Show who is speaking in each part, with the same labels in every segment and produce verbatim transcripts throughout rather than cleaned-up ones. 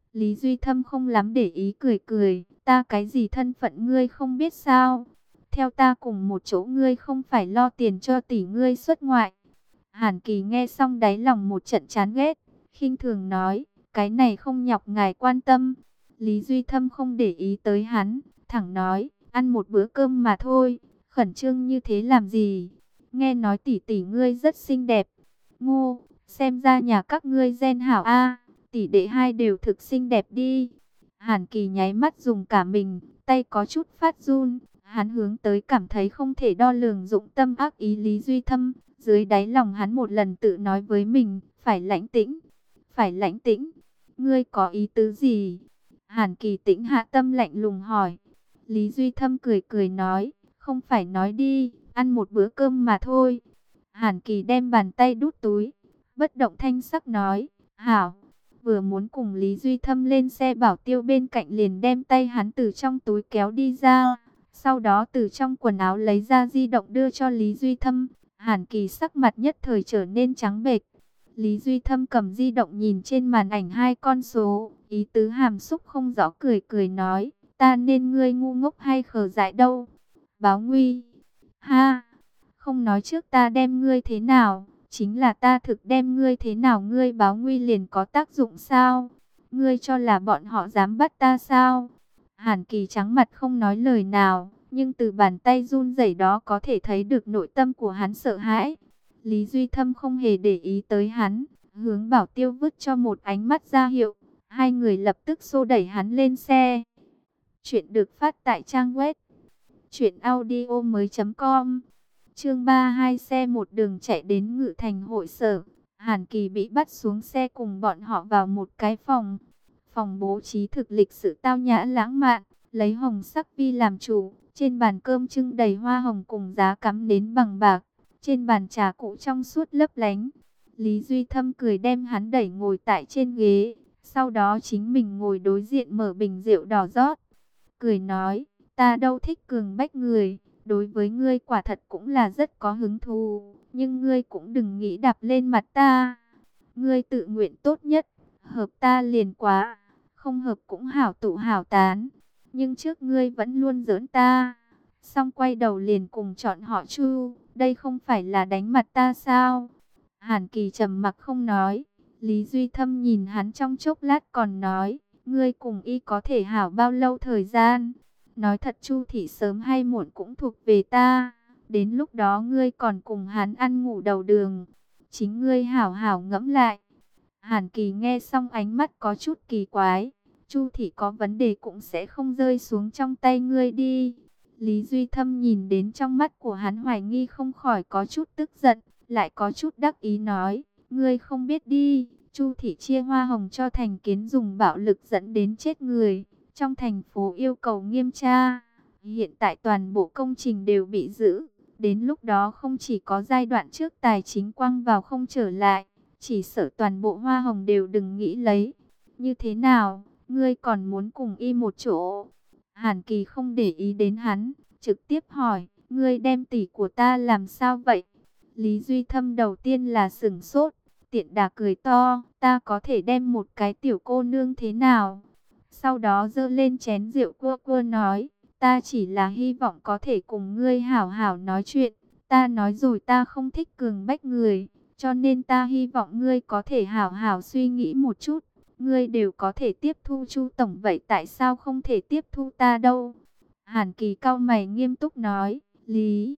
Speaker 1: Lý Duy Thâm không lắm để ý cười cười, ta cái gì thân phận ngươi không biết sao? Theo ta cùng một chỗ ngươi không phải lo tiền cho tỷ ngươi xuất ngoại. Hàn Kỳ nghe xong đáy lòng một trận chán ghét, khinh thường nói, cái này không nhọc ngài quan tâm. Lý Duy Thâm không để ý tới hắn, thẳng nói, ăn một bữa cơm mà thôi, khẩn trương như thế làm gì? Nghe nói tỷ tỷ ngươi rất xinh đẹp. Ngô, xem ra nhà các ngươi gen hảo a, tỷ đệ hai đều thực xinh đẹp đi. Hàn Kỳ nháy mắt dùng cả mình, tay có chút phát run. Hắn hướng tới cảm thấy không thể đo lường dụng tâm ác ý Lý Duy Thâm. Dưới đáy lòng hắn một lần tự nói với mình, phải lãnh tĩnh, phải lãnh tĩnh. Ngươi có ý tứ gì? Hàn Kỳ tĩnh hạ tâm lạnh lùng hỏi. Lý Duy Thâm cười cười nói, không phải nói đi, ăn một bữa cơm mà thôi. Hàn Kỳ đem bàn tay đút túi, bất động thanh sắc nói, hảo. Vừa muốn cùng Lý Duy Thâm lên xe bảo tiêu bên cạnh liền đem tay hắn từ trong túi kéo đi ra. Sau đó từ trong quần áo lấy ra di động đưa cho Lý Duy Thâm. Hàn Kỳ sắc mặt nhất thời trở nên trắng bệch. Lý Duy Thâm cầm di động nhìn trên màn ảnh hai con số, ý tứ hàm xúc không rõ cười cười nói, ta nên ngươi ngu ngốc hay khờ dại đâu. Báo nguy. Ha, không nói trước ta đem ngươi thế nào, chính là ta thực đem ngươi thế nào ngươi báo nguy liền có tác dụng sao? Ngươi cho là bọn họ dám bắt ta sao? Hàn Kỳ trắng mặt không nói lời nào, nhưng từ bàn tay run rẩy đó có thể thấy được nội tâm của hắn sợ hãi. Lý Duy Thâm không hề để ý tới hắn, hướng bảo tiêu vứt cho một ánh mắt ra hiệu. Hai người lập tức xô đẩy hắn lên xe. Chuyện được phát tại trang web truyện audio mới chấm com. Chương ba mươi hai, xe một đường chạy đến Ngự Thành hội sở. Hàn Kỳ bị bắt xuống xe cùng bọn họ vào một cái phòng. Phòng bố trí thực lịch sự tao nhã lãng mạn, lấy hồng sắc vi làm chủ. Trên bàn cơm trưng đầy hoa hồng cùng giá cắm nến bằng bạc. Trên bàn trà cũ trong suốt lấp lánh. Lý Duy Thâm cười đem hắn đẩy ngồi tại trên ghế. Sau đó chính mình ngồi đối diện mở bình rượu đỏ rót. Cười nói, ta đâu thích cường bách người. Đối với ngươi quả thật cũng là rất có hứng thú. Nhưng ngươi cũng đừng nghĩ đạp lên mặt ta. Ngươi tự nguyện tốt nhất. Hợp ta liền quá. Không hợp cũng hảo tụ hảo tán. Nhưng trước ngươi vẫn luôn giỡn ta. Xong quay đầu liền cùng chọn họ Chu. Đây không phải là đánh mặt ta sao? Hàn Kỳ trầm mặc không nói. Lý Duy Thâm nhìn hắn trong chốc lát còn nói. Ngươi cùng y có thể hảo bao lâu thời gian? Nói thật Chu thị sớm hay muộn cũng thuộc về ta. Đến lúc đó ngươi còn cùng hắn ăn ngủ đầu đường. Chính ngươi hảo hảo ngẫm lại. Hàn Kỳ nghe xong ánh mắt có chút kỳ quái. Chu thị có vấn đề cũng sẽ không rơi xuống trong tay ngươi đi. Lý Duy Thâm nhìn đến trong mắt của hắn hoài nghi không khỏi có chút tức giận. Lại có chút đắc ý nói. Ngươi không biết đi. Chu thị chia hoa hồng cho thành kiến dùng bạo lực dẫn đến chết người. Trong thành phố yêu cầu nghiêm tra. Hiện tại toàn bộ công trình đều bị giữ. Đến lúc đó không chỉ có giai đoạn trước tài chính quăng vào không trở lại. Chỉ sợ toàn bộ hoa hồng đều đừng nghĩ lấy. Như thế nào, ngươi còn muốn cùng y một chỗ? Hàn Kỳ không để ý đến hắn, trực tiếp hỏi, ngươi đem tỷ của ta làm sao vậy? Lý Duy Thâm đầu tiên là sửng sốt, tiện đà cười to, ta có thể đem một cái tiểu cô nương thế nào? Sau đó giơ lên chén rượu cua cua nói, ta chỉ là hy vọng có thể cùng ngươi hảo hảo nói chuyện. Ta nói rồi ta không thích cường bách người, cho nên ta hy vọng ngươi có thể hảo hảo suy nghĩ một chút. Ngươi đều có thể tiếp thu Chu tổng, vậy tại sao không thể tiếp thu ta đâu? Hàn Kỳ cau mày nghiêm túc nói, Lý.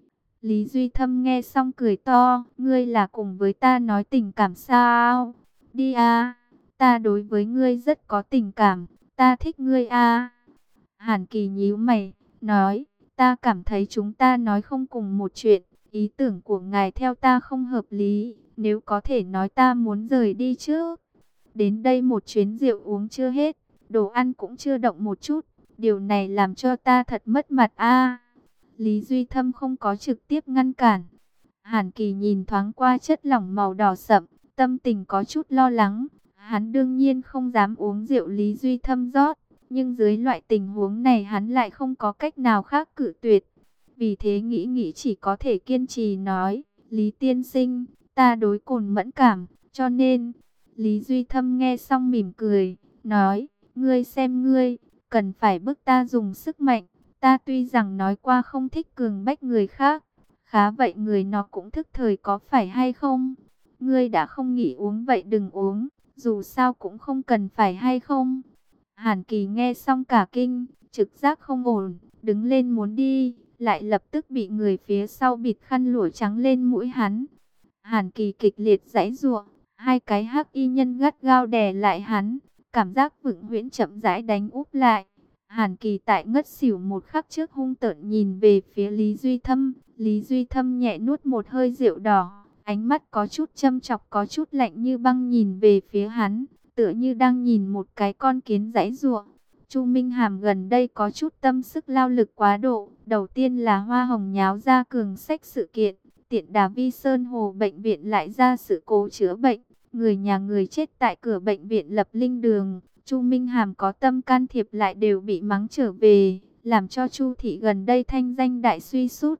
Speaker 1: Lý Duy Thâm nghe xong cười to, ngươi là cùng với ta nói tình cảm sao? Đi a, ta đối với ngươi rất có tình cảm, ta thích ngươi a. Hàn Kỳ nhíu mày, nói, ta cảm thấy chúng ta nói không cùng một chuyện, ý tưởng của ngài theo ta không hợp lý, nếu có thể nói ta muốn rời đi trước. Đến đây một chuyến rượu uống chưa hết, đồ ăn cũng chưa động một chút, điều này làm cho ta thật mất mặt a. Lý Duy Thâm không có trực tiếp ngăn cản. Hàn Kỳ nhìn thoáng qua chất lỏng màu đỏ sậm, tâm tình có chút lo lắng. Hắn đương nhiên không dám uống rượu Lý Duy Thâm rót, nhưng dưới loại tình huống này hắn lại không có cách nào khác cự tuyệt. Vì thế nghĩ nghĩ chỉ có thể kiên trì nói, Lý tiên sinh, ta đối cồn mẫn cảm, cho nên... Lý Duy Thâm nghe xong mỉm cười, nói, ngươi xem ngươi, cần phải bức ta dùng sức mạnh. Ta tuy rằng nói qua không thích cường bách người khác, khá vậy người nó cũng thức thời có phải hay không? Ngươi đã không nghỉ uống vậy đừng uống, dù sao cũng không cần phải hay không? Hàn Kỳ nghe xong cả kinh, trực giác không ổn, đứng lên muốn đi, lại lập tức bị người phía sau bịt khăn lụa trắng lên mũi hắn. Hàn Kỳ kịch liệt giãy giụa, hai cái hắc y nhân gắt gao đè lại hắn, cảm giác vững huyễn chậm rãi đánh úp lại. Hàn Kỳ tại ngất xỉu một khắc trước hung tợn nhìn về phía Lý Duy Thâm, Lý Duy Thâm nhẹ nuốt một hơi rượu đỏ, ánh mắt có chút châm chọc có chút lạnh như băng nhìn về phía hắn, tựa như đang nhìn một cái con kiến giãy giụa. Chu Minh Hàm gần đây có chút tâm sức lao lực quá độ, đầu tiên là Hoa Hồng nháo ra cường sách sự kiện, tiện đà Vi Sơn Hồ bệnh viện lại ra sự cố chữa bệnh, người nhà người chết tại cửa bệnh viện lập linh đường. Chu Minh Hàm có tâm can thiệp lại đều bị mắng trở về, làm cho Chu thị gần đây thanh danh đại suy sút.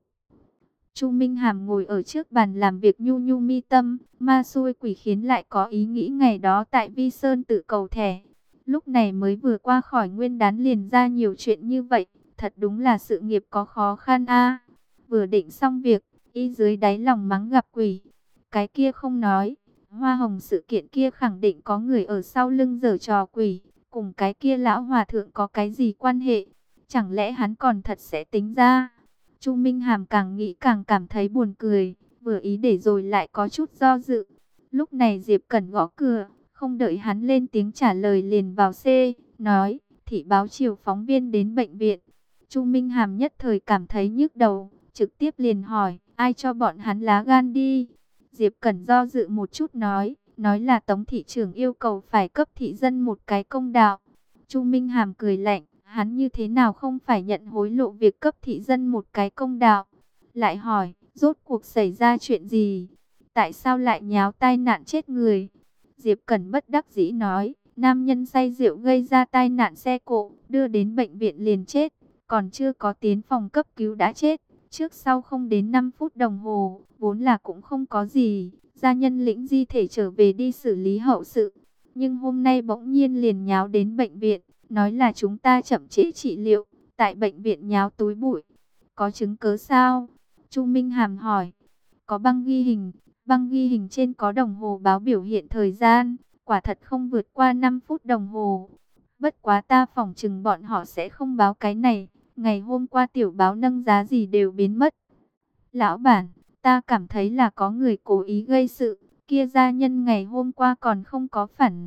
Speaker 1: Chu Minh Hàm ngồi ở trước bàn làm việc nhu nhu mi tâm, ma xui quỷ khiến lại có ý nghĩ ngày đó tại Vi Sơn tự cầu thẻ. Lúc này mới vừa qua khỏi nguyên đán liền ra nhiều chuyện như vậy, thật đúng là sự nghiệp có khó khăn a. Vừa định xong việc, y dưới đáy lòng mắng gặp quỷ. Cái kia không nói, Hoa Hồng sự kiện kia khẳng định có người ở sau lưng giở trò quỷ, cùng cái kia lão hòa thượng có cái gì quan hệ? Chẳng lẽ hắn còn thật sẽ tính ra? Chu Minh Hàm càng nghĩ càng cảm thấy buồn cười, vừa ý để rồi lại có chút do dự. Lúc này Diệp Cẩn gõ cửa, không đợi hắn lên tiếng trả lời liền vào C, nói, thị báo chiều phóng viên đến bệnh viện. Chu Minh Hàm nhất thời cảm thấy nhức đầu, trực tiếp liền hỏi, ai cho bọn hắn lá gan đi? Diệp Cẩn do dự một chút nói, nói là Tống thị trưởng yêu cầu phải cấp thị dân một cái công đạo. Chu Minh Hàm cười lạnh, hắn như thế nào không phải nhận hối lộ việc cấp thị dân một cái công đạo. Lại hỏi, rốt cuộc xảy ra chuyện gì? Tại sao lại nháo tai nạn chết người? Diệp Cẩn bất đắc dĩ nói, nam nhân say rượu gây ra tai nạn xe cộ, đưa đến bệnh viện liền chết, còn chưa có tiến phòng cấp cứu đã chết. Trước sau không đến năm phút đồng hồ, vốn là cũng không có gì, gia nhân lĩnh di thể trở về đi xử lý hậu sự. Nhưng hôm nay bỗng nhiên liền nháo đến bệnh viện, nói là chúng ta chậm trễ trị liệu, tại bệnh viện nháo túi bụi. Có chứng cứ sao? Chu Minh Hàm hỏi. Có băng ghi hình, băng ghi hình trên có đồng hồ báo biểu hiện thời gian, quả thật không vượt qua năm phút đồng hồ. Bất quá ta phỏng chừng bọn họ sẽ không báo cái này. Ngày hôm qua tiểu báo nâng giá gì đều biến mất. Lão bản, ta cảm thấy là có người cố ý gây sự. Kia gia nhân ngày hôm qua còn không có phản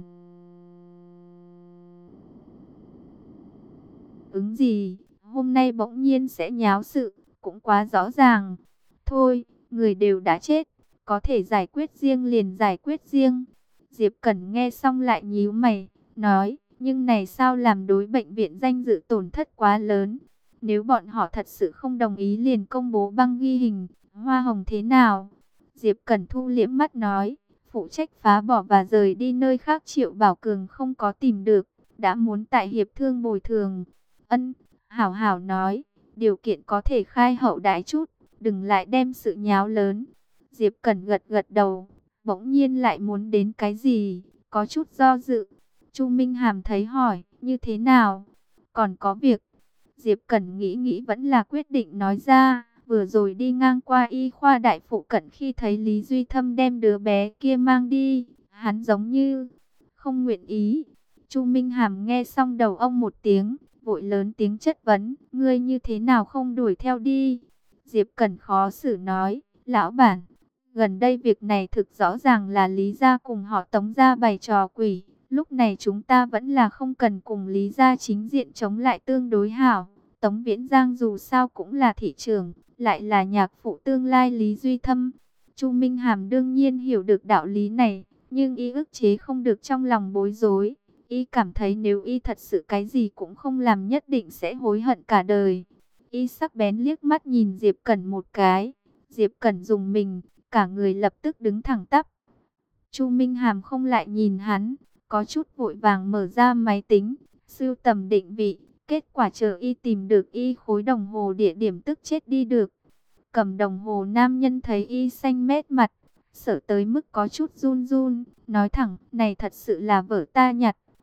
Speaker 1: ứng gì. Hôm nay bỗng nhiên sẽ nháo sự, cũng quá rõ ràng. Thôi, người đều đã chết, có thể giải quyết riêng liền giải quyết riêng. Diệp Cẩn nghe xong lại nhíu mày, nói, nhưng này sao làm đối bệnh viện danh dự tổn thất quá lớn. Nếu bọn họ thật sự không đồng ý liền công bố băng ghi hình, Hoa Hồng thế nào? Diệp Cẩn thu liễm mắt nói, phụ trách phá bỏ và rời đi nơi khác Triệu Bảo Cường không có tìm được, đã muốn tại hiệp thương bồi thường. Ân, hảo hảo nói, điều kiện có thể khai hậu đãi chút, đừng lại đem sự nháo lớn. Diệp Cẩn gật gật đầu, bỗng nhiên lại muốn đến cái gì, có chút do dự. Chu Minh Hàm thấy hỏi, như thế nào? Còn có việc. Diệp Cẩn nghĩ nghĩ vẫn là quyết định nói ra, vừa rồi đi ngang qua y khoa đại phụ cận khi thấy Lý Duy Thâm đem đứa bé kia mang đi, hắn giống như không nguyện ý. Chu Minh Hàm nghe xong đầu ông một tiếng, vội lớn tiếng chất vấn, ngươi như thế nào không đuổi theo đi? Diệp Cẩn khó xử nói, lão bản, gần đây việc này thực rõ ràng là Lý gia cùng họ Tống gia bày trò quỷ. Lúc này chúng ta vẫn là không cần cùng Lý gia chính diện chống lại tương đối hảo. Tống Viễn Giang dù sao cũng là thị trưởng, lại là nhạc phụ tương lai Lý Duy Thâm. Chu Minh Hàm đương nhiên hiểu được đạo lý này, nhưng y ức chế không được trong lòng bối rối. Y cảm thấy nếu y thật sự cái gì cũng không làm nhất định sẽ hối hận cả đời. Y sắc bén liếc mắt nhìn Diệp Cẩn một cái. Diệp Cẩn dùng mình, cả người lập tức đứng thẳng tắp. Chu Minh Hàm không lại nhìn hắn, có chút vội vàng mở ra máy tính, sưu tầm định vị. Kết quả chờ y tìm được y khối đồng hồ địa điểm tức chết đi được. Cầm đồng hồ nam nhân thấy y xanh mét mặt, sợ tới mức có chút run run, nói thẳng, này thật sự là vợ ta nhặt,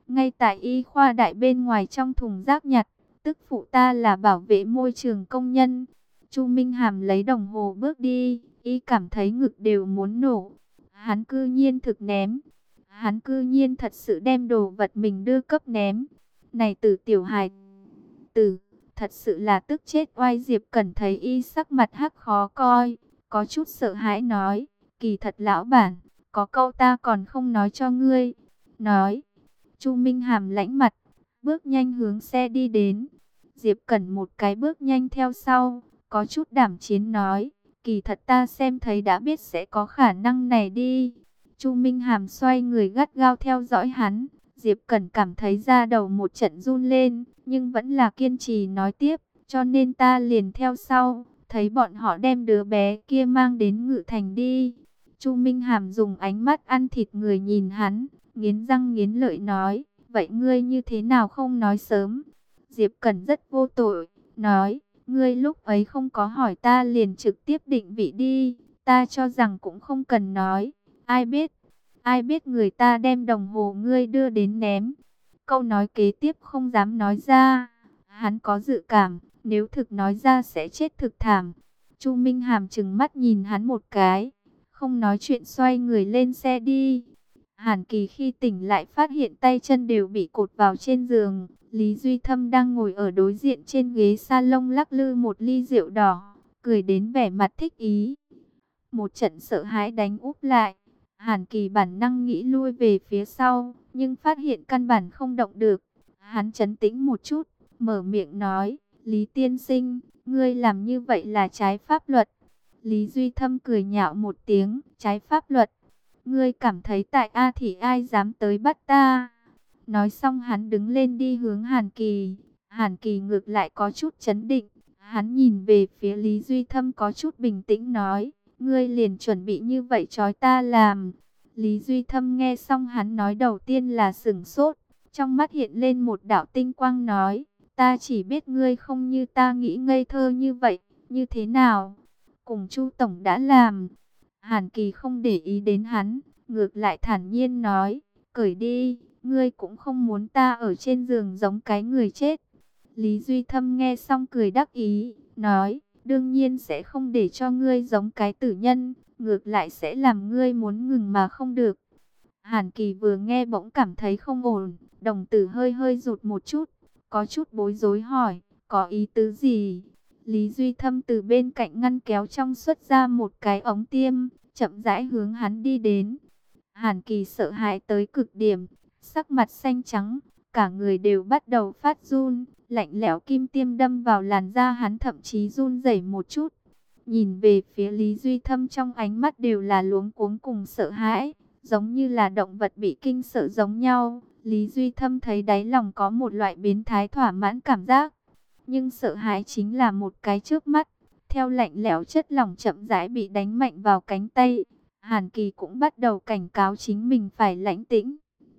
Speaker 1: ngay tại y khoa đại bên ngoài trong thùng rác nhặt. Tức phụ ta là bảo vệ môi trường công nhân. Chu Minh Hàm lấy đồng hồ bước đi, y cảm thấy ngực đều muốn nổ. Hắn cư nhiên thực ném. Hắn cư nhiên thật sự đem đồ vật mình đưa cấp ném. Này tử tiểu hài tử, thật sự là tức chết oai. Diệp Cẩn thấy y sắc mặt hắc khó coi, có chút sợ hãi nói, kỳ thật lão bản, có câu ta còn không nói cho ngươi. Nói. Chu Minh Hàm lãnh mặt, bước nhanh hướng xe đi đến. Diệp Cẩn một cái bước nhanh theo sau, có chút đảm chiến nói, kỳ thật ta xem thấy đã biết sẽ có khả năng này đi. Chu Minh Hàm xoay người gắt gao theo dõi hắn. Diệp Cẩn cảm thấy da đầu một trận run lên, nhưng vẫn là kiên trì nói tiếp, cho nên ta liền theo sau, thấy bọn họ đem đứa bé kia mang đến Ngự Thành đi. Chu Minh Hàm dùng ánh mắt ăn thịt người nhìn hắn, nghiến răng nghiến lợi nói, vậy ngươi như thế nào không nói sớm? Diệp Cẩn rất vô tội, nói, ngươi lúc ấy không có hỏi ta liền trực tiếp định vị đi, ta cho rằng cũng không cần nói, ai biết, ai biết người ta đem đồng hồ ngươi đưa đến ném. Câu nói kế tiếp không dám nói ra, hắn có dự cảm, nếu thực nói ra sẽ chết thực thảm. Chu Minh Hàm trừng mắt nhìn hắn một cái, không nói chuyện xoay người lên xe đi. Hàn Kỳ khi tỉnh lại phát hiện tay chân đều bị cột vào trên giường. Lý Duy Thâm đang ngồi ở đối diện trên ghế salon lắc lư một ly rượu đỏ, cười đến vẻ mặt thích ý. Một trận sợ hãi đánh úp lại. Hàn Kỳ bản năng nghĩ lui về phía sau, nhưng phát hiện căn bản không động được. Hắn trấn tĩnh một chút, mở miệng nói, Lý tiên sinh, ngươi làm như vậy là trái pháp luật. Lý Duy Thâm cười nhạo một tiếng, trái pháp luật. Ngươi cảm thấy tại A thì ai dám tới bắt ta? Nói xong hắn đứng lên đi hướng Hàn Kỳ. Hàn Kỳ ngược lại có chút chấn định. Hắn nhìn về phía Lý Duy Thâm có chút bình tĩnh nói, ngươi liền chuẩn bị như vậy trói ta làm. Lý Duy Thâm nghe xong hắn nói đầu tiên là sửng sốt. Trong mắt hiện lên một đạo tinh quang nói, ta chỉ biết ngươi không như ta nghĩ ngây thơ như vậy, như thế nào? Cùng Chu Tổng đã làm. Hàn Kỳ không để ý đến hắn, ngược lại thản nhiên nói, cởi đi, ngươi cũng không muốn ta ở trên giường giống cái người chết. Lý Duy Thâm nghe xong cười đắc ý, nói, đương nhiên sẽ không để cho ngươi giống cái tử nhân, ngược lại sẽ làm ngươi muốn ngừng mà không được. Hàn Kỳ vừa nghe bỗng cảm thấy không ổn, đồng tử hơi hơi rụt một chút, có chút bối rối hỏi, có ý tứ gì? Lý Duy Thâm từ bên cạnh ngăn kéo trong xuất ra một cái ống tiêm, chậm rãi hướng hắn đi đến. Hàn Kỳ sợ hãi tới cực điểm, sắc mặt xanh trắng, cả người đều bắt đầu phát run, lạnh lẽo kim tiêm đâm vào làn da hắn thậm chí run rẩy một chút. Nhìn về phía Lý Duy Thâm trong ánh mắt đều là luống cuống cùng sợ hãi, giống như là động vật bị kinh sợ giống nhau. Lý Duy Thâm thấy đáy lòng có một loại biến thái thỏa mãn cảm giác. Nhưng sợ hãi chính là một cái trước mắt, theo lạnh lẽo chất lỏng chậm rãi bị đánh mạnh vào cánh tay. Hàn Kỳ cũng bắt đầu cảnh cáo chính mình phải lãnh tĩnh.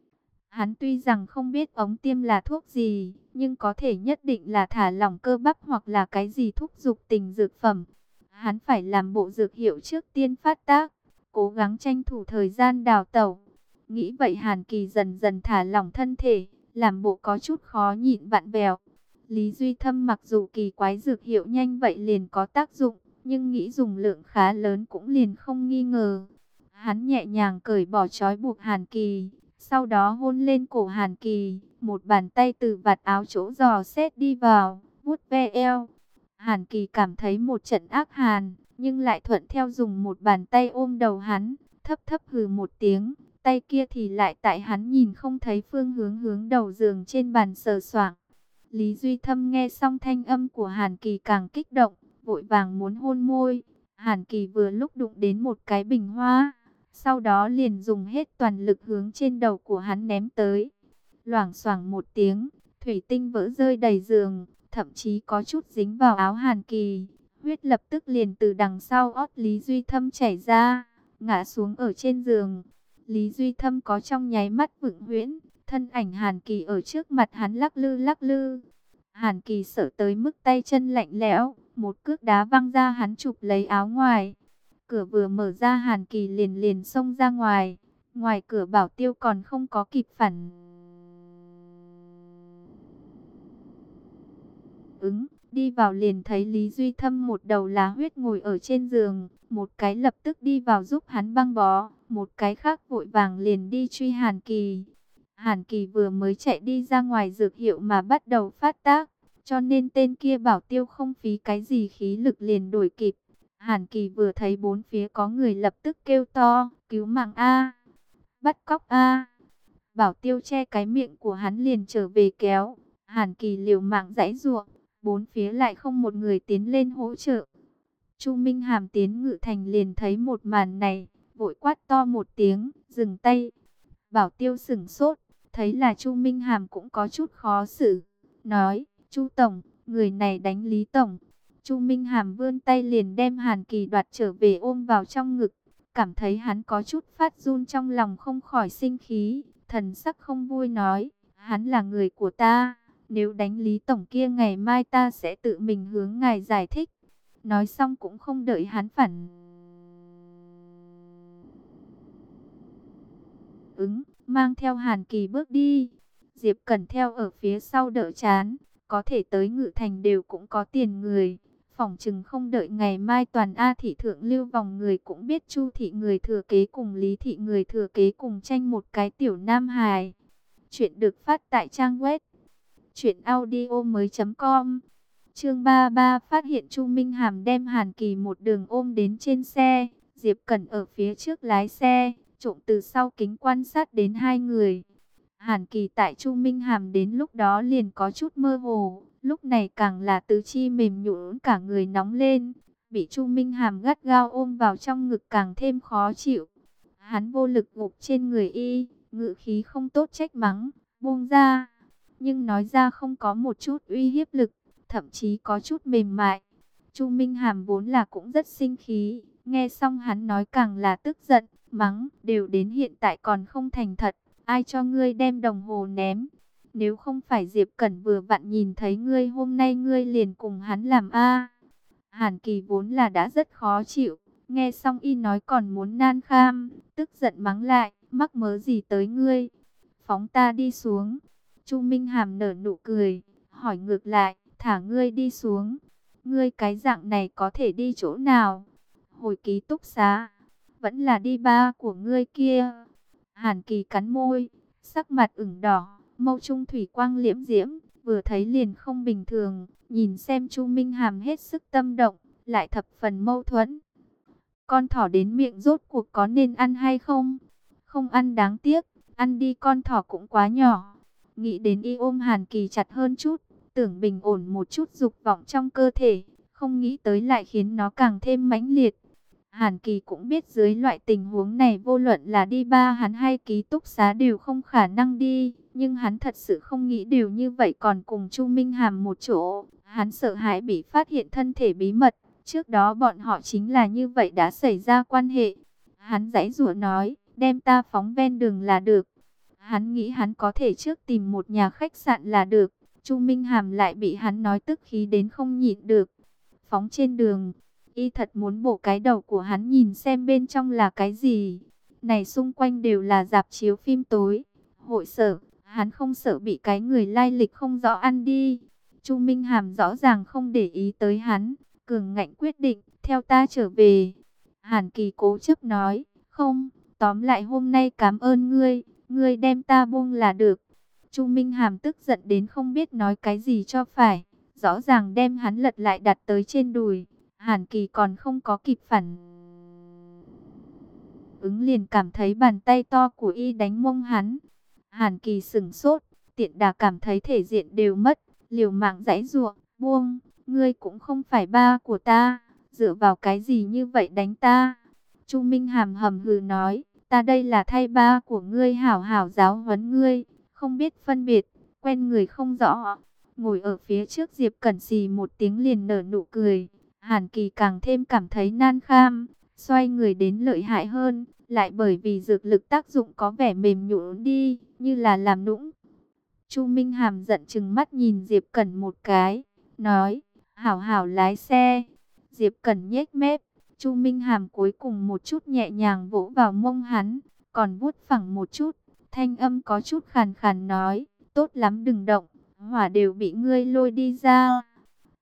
Speaker 1: Hắn tuy rằng không biết ống tiêm là thuốc gì, nhưng có thể nhất định là thả lỏng cơ bắp hoặc là cái gì thúc giục tình dược phẩm. Hắn phải làm bộ dược hiệu trước tiên phát tác, cố gắng tranh thủ thời gian đào tẩu. Nghĩ vậy Hàn Kỳ dần dần thả lỏng thân thể, làm bộ có chút khó nhịn vặn vẹo. Lý Duy Thâm mặc dù kỳ quái dược hiệu nhanh vậy liền có tác dụng, nhưng nghĩ dùng lượng khá lớn cũng liền không nghi ngờ. Hắn nhẹ nhàng cởi bỏ trói buộc Hàn Kỳ, sau đó hôn lên cổ Hàn Kỳ, một bàn tay từ vạt áo chỗ giò xét đi vào, vuốt ve eo. Hàn Kỳ cảm thấy một trận ác hàn, nhưng lại thuận theo dùng một bàn tay ôm đầu hắn, thấp thấp hừ một tiếng, tay kia thì lại tại hắn nhìn không thấy phương hướng hướng đầu giường trên bàn sờ soạng. Lý Duy Thâm nghe xong thanh âm của Hàn Kỳ càng kích động, vội vàng muốn hôn môi. Hàn Kỳ vừa lúc đụng đến một cái bình hoa, sau đó liền dùng hết toàn lực hướng trên đầu của hắn ném tới. Loảng xoảng một tiếng, thủy tinh vỡ rơi đầy giường, thậm chí có chút dính vào áo Hàn Kỳ. Huyết lập tức liền từ đằng sau ót Lý Duy Thâm chảy ra, ngã xuống ở trên giường. Lý Duy Thâm có trong nháy mắt vựng huyễn, thân ảnh Hàn Kỳ ở trước mặt hắn lắc lư lắc lư. Hàn Kỳ sợ tới mức tay chân lạnh lẽo, một cước đá văng ra hắn chụp lấy áo ngoài. Cửa vừa mở ra Hàn Kỳ liền liền xông ra ngoài, ngoài cửa Bảo Tiêu còn không có kịp phản ứng, đi vào liền thấy Lý Duy Thâm một đầu lá huyết ngồi ở trên giường, một cái lập tức đi vào giúp hắn băng bó, một cái khác vội vàng liền đi truy Hàn Kỳ. Hàn Kỳ vừa mới chạy đi ra ngoài dược hiệu mà bắt đầu phát tác, cho nên tên kia bảo tiêu không phí cái gì khí lực liền đuổi kịp. Hàn Kỳ vừa thấy bốn phía có người lập tức kêu to, cứu mạng A, bắt cóc A. Bảo tiêu che cái miệng của hắn liền trở về kéo. Hàn Kỳ liều mạng giãy giụa, bốn phía lại không một người tiến lên hỗ trợ. Chu Minh Hàm tiến Ngự Thành liền thấy một màn này, vội quát to một tiếng, dừng tay. Bảo tiêu sửng sốt, thấy là Chu Minh Hàm cũng có chút khó xử, nói, Chu Tổng, người này đánh Lý Tổng. Chu Minh Hàm vươn tay liền đem Hàn Kỳ đoạt trở về ôm vào trong ngực, cảm thấy hắn có chút phát run trong lòng không khỏi sinh khí, thần sắc không vui nói, hắn là người của ta, nếu đánh Lý Tổng kia ngày mai ta sẽ tự mình hướng ngài giải thích. Nói xong cũng không đợi hắn phản ứng, mang theo Hàn Kỳ bước đi. Diệp Cẩn theo ở phía sau đỡ chán, có thể tới Ngự Thành đều cũng có tiền người. Phỏng chừng không đợi ngày mai toàn A thị thượng lưu vòng người cũng biết Chu thị người thừa kế cùng Lý thị người thừa kế cùng tranh một cái tiểu nam hài. Chuyện được phát tại trang web truyện audio mới chấm com. Chương ba mươi ba phát hiện Chu Minh Hàm đem Hàn Kỳ một đường ôm đến trên xe, Diệp Cẩn ở phía trước lái xe, trộm từ sau kính quan sát đến hai người. Hàn Kỳ tại Chu Minh Hàm đến lúc đó liền có chút mơ hồ, lúc này càng là tứ chi mềm nhũn, cả người nóng lên, bị Chu Minh Hàm gắt gao ôm vào trong ngực càng thêm khó chịu. Hắn vô lực gục trên người y, ngữ khí không tốt trách mắng, buông ra, nhưng nói ra không có một chút uy hiếp lực, thậm chí có chút mềm mại. Chu Minh Hàm vốn là cũng rất sinh khí, nghe xong hắn nói càng là tức giận, mắng, đều đến hiện tại còn không thành thật, ai cho ngươi đem đồng hồ ném? Nếu không phải Diệp Cẩn vừa vặn nhìn thấy ngươi hôm nay ngươi liền cùng hắn làm a. Hàn Kỳ vốn là đã rất khó chịu, nghe xong y nói còn muốn nan kham, tức giận mắng lại, mắc mớ gì tới ngươi? Phóng ta đi xuống. Chu Minh Hàm nở nụ cười, hỏi ngược lại, thả ngươi đi xuống. Ngươi cái dạng này có thể đi chỗ nào? Hồi ký túc xá, vẫn là đi ba của ngươi kia. Hàn Kỳ cắn môi, sắc mặt ửng đỏ, mâu trung thủy quang liễm diễm, vừa thấy liền không bình thường, nhìn xem Chu Minh Hàm hết sức tâm động, lại thập phần mâu thuẫn. Con thỏ đến miệng rốt cuộc có nên ăn hay không? Không ăn đáng tiếc, ăn đi con thỏ cũng quá nhỏ. Nghĩ đến y ôm Hàn Kỳ chặt hơn chút, tưởng bình ổn một chút dục vọng trong cơ thể, không nghĩ tới lại khiến nó càng thêm mãnh liệt. Hàn Kỳ cũng biết dưới loại tình huống này vô luận là đi ba hắn hay ký túc xá đều không khả năng đi, nhưng hắn thật sự không nghĩ điều như vậy còn cùng Chu Minh Hàm một chỗ. Hắn sợ hãi bị phát hiện thân thể bí mật, trước đó bọn họ chính là như vậy đã xảy ra quan hệ. Hắn giãy giụa nói, đem ta phóng ven đường là được. Hắn nghĩ hắn có thể trước tìm một nhà khách sạn là được. Chu Minh Hàm lại bị hắn nói tức khí đến không nhịn được. Phóng trên đường, y thật muốn bổ cái đầu của hắn nhìn xem bên trong là cái gì. Này xung quanh đều là rạp chiếu phim tối, hội sở, hắn không sợ bị cái người lai lịch không rõ ăn đi. Chu Minh Hàm rõ ràng không để ý tới hắn, cường ngạnh quyết định, theo ta trở về. Hàn Kỳ cố chấp nói, không, tóm lại hôm nay cảm ơn ngươi, ngươi đem ta buông là được. Chu Minh Hàm tức giận đến không biết nói cái gì cho phải, rõ ràng đem hắn lật lại đặt tới trên đùi. Hàn Kỳ còn không có kịp phản ứng liền cảm thấy bàn tay to của y đánh mông hắn. Hàn Kỳ sửng sốt, tiện đà cảm thấy thể diện đều mất, liều mạng giãy giụa, buông, ngươi cũng không phải ba của ta, dựa vào cái gì như vậy đánh ta? Chu Minh Hàm hầm hừ nói, ta đây là thay ba của ngươi hảo hảo giáo huấn ngươi, không biết phân biệt, quen người không rõ. Ngồi ở phía trước Diệp Cẩn xì một tiếng liền nở nụ cười. Hàn Kỳ càng thêm cảm thấy nan kham, xoay người đến lợi hại hơn, lại bởi vì dược lực tác dụng có vẻ mềm nhũn đi, như là làm nũng. Chu Minh Hàm giận chừng mắt nhìn Diệp Cẩn một cái, nói, hảo hảo lái xe. Diệp Cẩn nhếch mép, Chu Minh Hàm cuối cùng một chút nhẹ nhàng vỗ vào mông hắn, còn vuốt phẳng một chút, thanh âm có chút khàn khàn nói, tốt lắm đừng động, hỏa đều bị ngươi lôi đi ra.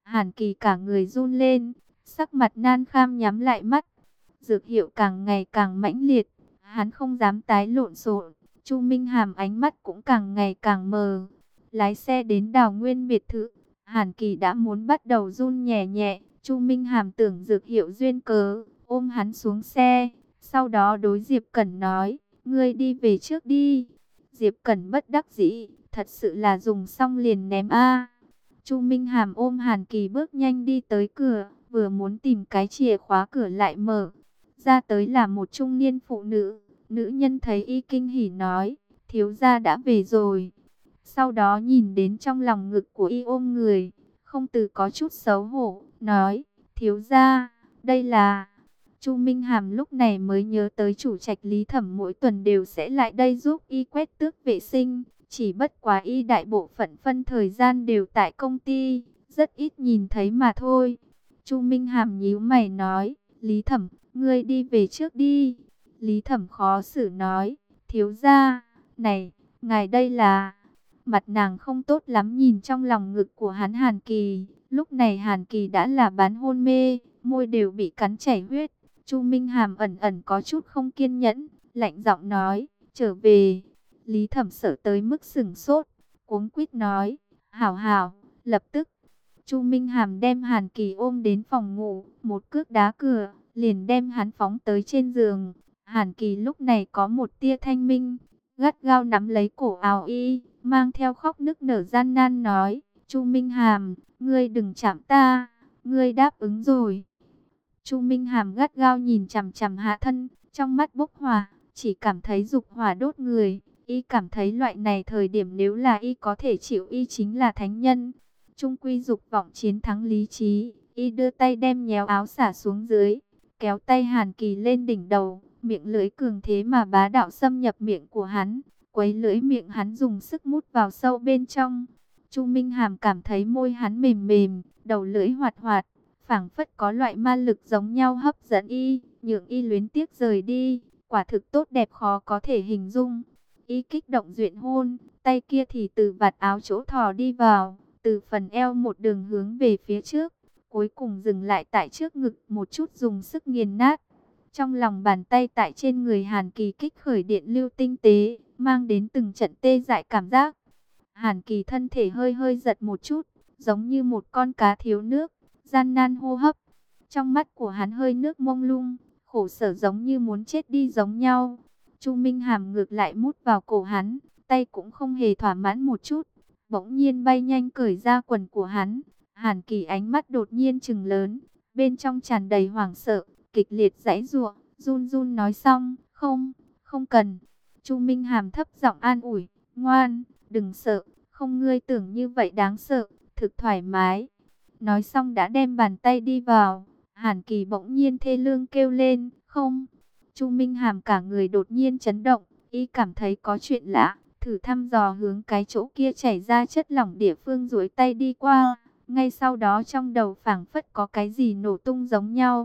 Speaker 1: Hàn Kỳ cả người run lên, sắc mặt nan kham nhắm lại mắt. Dược hiệu càng ngày càng mãnh liệt, hắn không dám tái lộn xộn. Chu Minh Hàm ánh mắt cũng càng ngày càng mờ. Lái xe đến Đào Nguyên biệt thự, Hàn Kỳ đã muốn bắt đầu run nhẹ nhẹ. Chu Minh Hàm tưởng dược hiệu duyên cớ, ôm hắn xuống xe. Sau đó đối Diệp Cẩn nói, ngươi đi về trước đi. Diệp Cẩn bất đắc dĩ, thật sự là dùng xong liền ném a. Chu Minh Hàm ôm Hàn Kỳ bước nhanh đi tới cửa, vừa muốn tìm cái chìa khóa cửa lại mở. Ra tới là một trung niên phụ nữ, nữ nhân thấy y kinh hỉ nói, thiếu gia đã về rồi. Sau đó nhìn đến trong lòng ngực của y ôm người, không từ có chút xấu hổ, nói, thiếu gia, đây là... Chu Minh Hàm lúc này mới nhớ tới chủ trạch Lý Thẩm mỗi tuần đều sẽ lại đây giúp y quét tước vệ sinh. Chỉ bất quá y đại bộ phận phân thời gian đều tại công ty, rất ít nhìn thấy mà thôi. Chu Minh Hàm nhíu mày nói, Lý Thẩm, ngươi đi về trước đi. Lý Thẩm khó xử nói, thiếu gia, này, ngài đây là... Mặt nàng không tốt lắm nhìn trong lòng ngực của hắn Hàn Kỳ. Lúc này Hàn Kỳ đã là bán hôn mê, môi đều bị cắn chảy huyết. Chu Minh Hàm ẩn ẩn có chút không kiên nhẫn, lạnh giọng nói, trở về. Lý Thẩm sợ tới mức sửng sốt, cuống quýt nói, hảo hảo, lập tức. Chu Minh Hàm đem Hàn Kỳ ôm đến phòng ngủ, một cước đá cửa, liền đem hắn phóng tới trên giường. Hàn Kỳ lúc này có một tia thanh minh, gắt gao nắm lấy cổ áo y, mang theo khóc nức nở gian nan nói, Chu Minh Hàm, ngươi đừng chạm ta, ngươi đáp ứng rồi. Chu Minh Hàm gắt gao nhìn chằm chằm hạ thân, trong mắt bốc hỏa, chỉ cảm thấy dục hỏa đốt người. Y cảm thấy loại này thời điểm nếu là y có thể chịu y chính là thánh nhân. Trung quy dục vọng chiến thắng lý trí, y đưa tay đem nhéo áo xả xuống dưới, kéo tay Hàn Kỳ lên đỉnh đầu, miệng lưỡi cường thế mà bá đạo xâm nhập miệng của hắn, quấy lưỡi miệng hắn dùng sức mút vào sâu bên trong. Chu Minh Hàm cảm thấy môi hắn mềm mềm, đầu lưỡi hoạt hoạt, phảng phất có loại ma lực giống nhau hấp dẫn y, nhượng y luyến tiếc rời đi, quả thực tốt đẹp khó có thể hình dung. Y kích động duyện hôn, tay kia thì từ vạt áo chỗ thò đi vào, từ phần eo một đường hướng về phía trước, cuối cùng dừng lại tại trước ngực một chút dùng sức nghiền nát. Trong lòng bàn tay tại trên người Hàn Kỳ kích khởi điện lưu tinh tế, mang đến từng trận tê dại cảm giác. Hàn Kỳ thân thể hơi hơi giật một chút, giống như một con cá thiếu nước, gian nan hô hấp. Trong mắt của hắn hơi nước mông lung, khổ sở giống như muốn chết đi giống nhau. Chu Minh Hàm ngược lại mút vào cổ hắn, tay cũng không hề thỏa mãn một chút, bỗng nhiên bay nhanh cởi ra quần của hắn. Hàn Kỳ ánh mắt đột nhiên trừng lớn, bên trong tràn đầy hoảng sợ, kịch liệt giãy giụa, run run nói xong, "Không, không cần." Chu Minh Hàm thấp giọng an ủi, "Ngoan, đừng sợ, không ngươi tưởng như vậy đáng sợ, thực thoải mái." Nói xong đã đem bàn tay đi vào, Hàn Kỳ bỗng nhiên thê lương kêu lên, "Không." Chu Minh Hàm cả người đột nhiên chấn động, y cảm thấy có chuyện lạ, thử thăm dò hướng cái chỗ kia chảy ra chất lỏng địa phương duỗi tay đi qua, ngay sau đó trong đầu phảng phất có cái gì nổ tung giống nhau.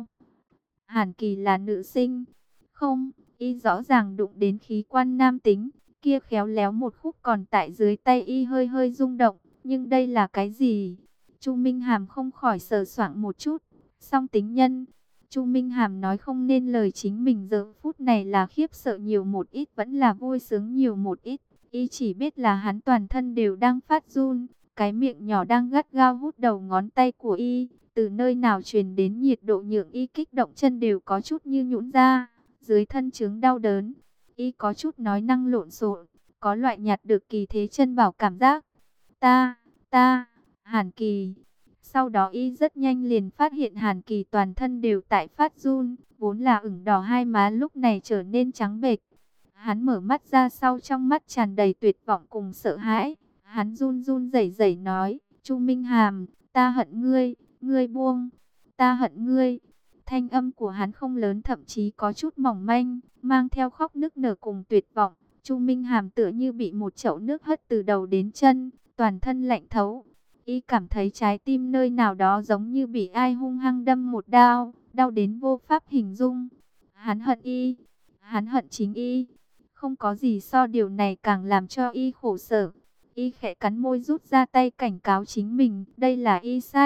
Speaker 1: Hàn Kỳ là nữ sinh, không, y rõ ràng đụng đến khí quan nam tính, kia khéo léo một khúc còn tại dưới tay y hơi hơi rung động, nhưng đây là cái gì? Chu Minh Hàm không khỏi sờ soạng một chút, song tính nhân. Chu Minh Hàm nói không nên lời, chính mình giờ phút này là khiếp sợ nhiều một ít vẫn là vui sướng nhiều một ít. Y chỉ biết là hắn toàn thân đều đang phát run, cái miệng nhỏ đang gắt gao hút đầu ngón tay của y. Từ nơi nào truyền đến nhiệt độ nhượng y kích động, chân đều có chút như nhũn ra, dưới thân chứng đau đớn. Y có chút nói năng lộn xộn, có loại nhạt được kỳ thế chân bảo cảm giác. Ta, ta, Hàn Kỳ. Sau đó y rất nhanh liền phát hiện Hàn Kỳ toàn thân đều tại phát run, vốn là ửng đỏ hai má lúc này trở nên trắng bệch. Hắn mở mắt ra sau, trong mắt tràn đầy tuyệt vọng cùng sợ hãi. Hắn run run rẩy rẩy nói, Chu Minh Hàm, ta hận ngươi, ngươi buông, ta hận ngươi. Thanh âm của hắn không lớn, thậm chí có chút mỏng manh, mang theo khóc nức nở cùng tuyệt vọng. Chu Minh Hàm tựa như bị một chậu nước hất từ đầu đến chân, toàn thân lạnh thấu. Y cảm thấy trái tim nơi nào đó giống như bị ai hung hăng đâm một đao, đau đến vô pháp hình dung. Hắn hận y, hắn hận chính y. Không có gì so điều này càng làm cho y khổ sở. Y khẽ cắn môi, rút ra tay cảnh cáo chính mình, đây là y sai,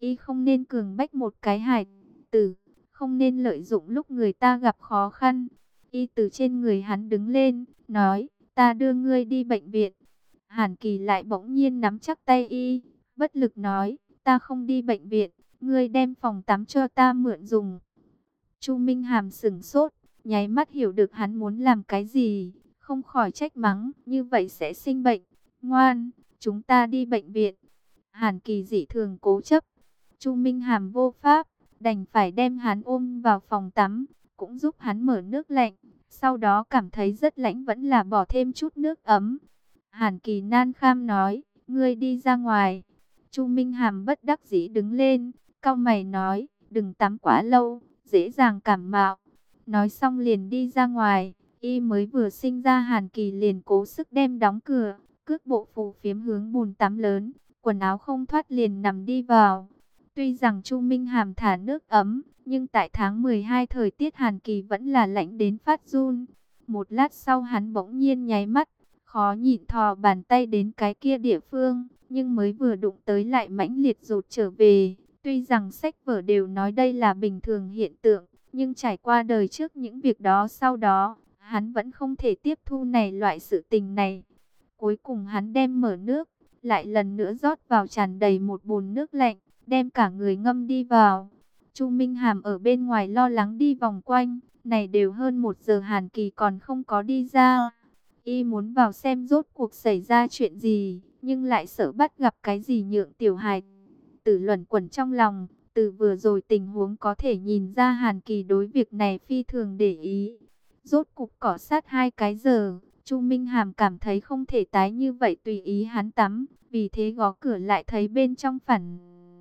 Speaker 1: Y không nên cường bách một cái hài tử, không nên lợi dụng lúc người ta gặp khó khăn. Y từ trên người hắn đứng lên, nói, ta đưa ngươi đi bệnh viện. Hàn Kỳ lại bỗng nhiên nắm chắc tay Y, bất lực nói, ta không đi bệnh viện, ngươi đem phòng tắm cho ta mượn dùng. Chu Minh Hàm sững sốt, nháy mắt hiểu được hắn muốn làm cái gì, không khỏi trách mắng, như vậy sẽ sinh bệnh. Ngoan, chúng ta đi bệnh viện. Hàn Kỳ dị thường cố chấp. Chu Minh Hàm vô pháp, đành phải đem hắn ôm vào phòng tắm, cũng giúp hắn mở nước lạnh. Sau đó cảm thấy rất lạnh vẫn là bỏ thêm chút nước ấm. Hàn Kỳ nan kham nói, ngươi đi ra ngoài. Chu Minh Hàm bất đắc dĩ đứng lên, cau mày nói, đừng tắm quá lâu, dễ dàng cảm mạo. Nói xong liền đi ra ngoài. Y mới vừa sinh ra, Hàn Kỳ liền cố sức đem đóng cửa, cước bộ phù phiếm hướng bồn tắm lớn, quần áo không thoát liền nằm đi vào. Tuy rằng Chu Minh Hàm thả nước ấm, nhưng tại tháng mười hai thời tiết Hàn Kỳ vẫn là lạnh đến phát run. Một lát sau hắn bỗng nhiên nháy mắt, khó nhịn thò bàn tay đến cái kia địa phương, nhưng mới vừa đụng tới lại mãnh liệt rụt trở về. Tuy rằng sách vở đều nói đây là bình thường hiện tượng, nhưng trải qua đời trước những việc đó sau đó, hắn vẫn không thể tiếp thu này loại sự tình này. Cuối cùng hắn đem mở nước, lại lần nữa rót vào tràn đầy một bồn nước lạnh, đem cả người ngâm đi vào. Chu Minh Hàm ở bên ngoài lo lắng đi vòng quanh, này đều hơn một giờ Hàn Kỳ còn không có đi ra. Y muốn vào xem rốt cuộc xảy ra chuyện gì, nhưng lại sợ bắt gặp cái gì nhượng tiểu hài tử luẩn quẩn trong lòng. Từ vừa rồi tình huống có thể nhìn ra Hàn Kỳ đối việc này phi thường để ý. Rốt cục cọ sát hai cái giờ, Chu Minh Hàm cảm thấy không thể tái như vậy tùy ý hắn tắm, vì thế gõ cửa lại thấy bên trong phản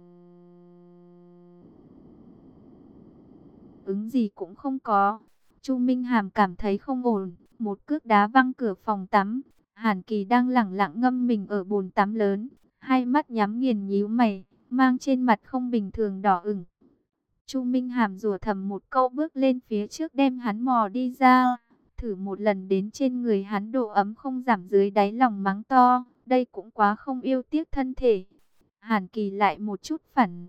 Speaker 1: ứng gì cũng không có. Chu Minh Hàm cảm thấy không ổn, một cước đá văng cửa phòng tắm. Hàn Kỳ đang lẳng lặng ngâm mình ở bồn tắm lớn, hai mắt nhắm nghiền nhíu mày, mang trên mặt không bình thường đỏ ửng. Chu Minh Hàm rủa thầm một câu, bước lên phía trước đem hắn mò đi ra, thử một lần đến trên người hắn độ ấm không giảm, dưới đáy lòng mắng to, đây cũng quá không yêu tiếc thân thể. Hàn Kỳ lại một chút phản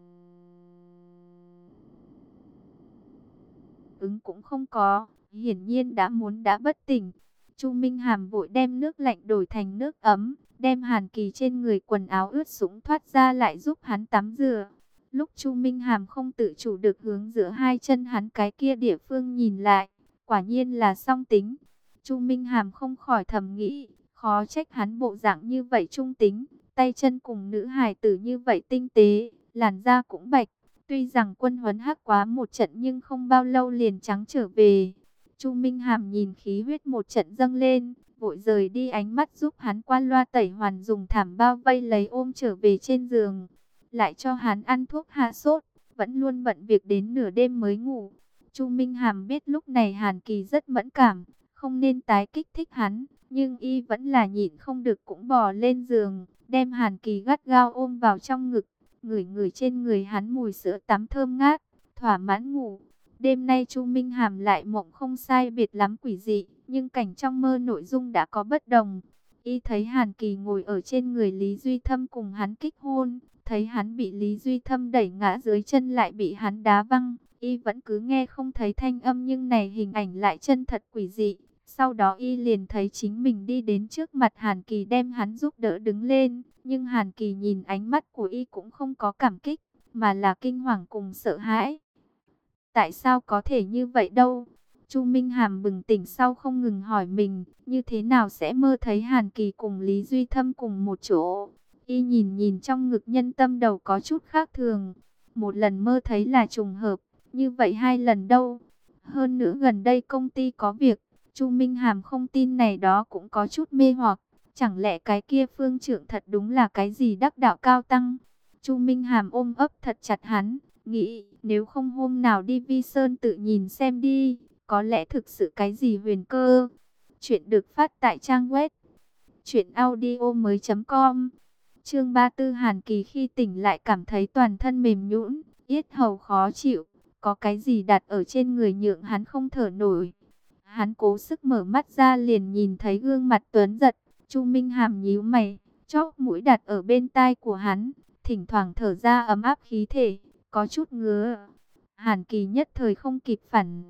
Speaker 1: ứng cũng không có, hiển nhiên đã muốn đã bất tỉnh. Chu Minh Hàm vội đem nước lạnh đổi thành nước ấm, đem Hàn Kỳ trên người quần áo ướt sũng thoát ra lại giúp hắn tắm rửa. Lúc Chu Minh Hàm không tự chủ được hướng giữa hai chân hắn cái kia địa phương nhìn lại, quả nhiên là song tính. Chu Minh Hàm không khỏi thầm nghĩ, khó trách hắn bộ dạng như vậy trung tính, tay chân cùng nữ hài tử như vậy tinh tế, làn da cũng bạch. Tuy rằng quân huấn hắc quá một trận nhưng không bao lâu liền trắng trở về. Chu Minh Hàm nhìn khí huyết một trận dâng lên, vội rời đi ánh mắt giúp hắn qua loa tẩy hoàn, dùng thảm bao vây lấy ôm trở về trên giường. Lại cho hắn ăn thuốc hạ sốt, vẫn luôn bận việc đến nửa đêm mới ngủ. Chu Minh Hàm biết lúc này Hàn Kỳ rất mẫn cảm, không nên tái kích thích hắn, nhưng y vẫn là nhịn không được cũng bò lên giường, đem Hàn Kỳ gắt gao ôm vào trong ngực, ngửi ngửi trên người hắn mùi sữa tắm thơm ngát, thỏa mãn ngủ. Đêm nay Chu Minh Hàm lại mộng không sai biệt lắm quỷ dị, nhưng cảnh trong mơ nội dung đã có bất đồng. Y thấy Hàn Kỳ ngồi ở trên người Lý Duy Thâm cùng hắn kích hôn, thấy hắn bị Lý Duy Thâm đẩy ngã dưới chân lại bị hắn đá văng. Y vẫn cứ nghe không thấy thanh âm, nhưng này hình ảnh lại chân thật quỷ dị. Sau đó Y liền thấy chính mình đi đến trước mặt Hàn Kỳ đem hắn giúp đỡ đứng lên. Nhưng Hàn Kỳ nhìn ánh mắt của Y cũng không có cảm kích, mà là kinh hoàng cùng sợ hãi. Tại sao có thể như vậy đâu? Chu Minh Hàm bừng tỉnh sau không ngừng hỏi mình, như thế nào sẽ mơ thấy Hàn Kỳ cùng Lý Duy Thâm cùng một chỗ? Y nhìn nhìn trong ngực nhân tâm đầu có chút khác thường. Một lần mơ thấy là trùng hợp, như vậy hai lần đâu? Hơn nữa gần đây công ty có việc, Chu Minh Hàm không tin này đó cũng có chút mê hoặc. Chẳng lẽ cái kia Phương Trượng thật đúng là cái gì đắc đạo cao tăng? Chu Minh Hàm ôm ấp thật chặt hắn, nghĩ nếu không hôm nào đi Vi Sơn tự nhìn xem đi, có lẽ thực sự cái gì huyền cơ. Chuyện được phát tại trang web truyện audio mới chấm com. Chương ba mươi tư. Hàn Kỳ khi tỉnh lại cảm thấy toàn thân mềm nhũn, yết hầu khó chịu, có cái gì đặt ở trên người nhượng hắn không thở nổi. Hắn cố sức mở mắt ra liền nhìn thấy gương mặt Tuấn Giật. Chu Minh Hàm nhíu mày, chóp mũi đặt ở bên tai của hắn, thỉnh thoảng thở ra ấm áp khí thể, có chút ngứa. Hàn Kỳ nhất thời không kịp phản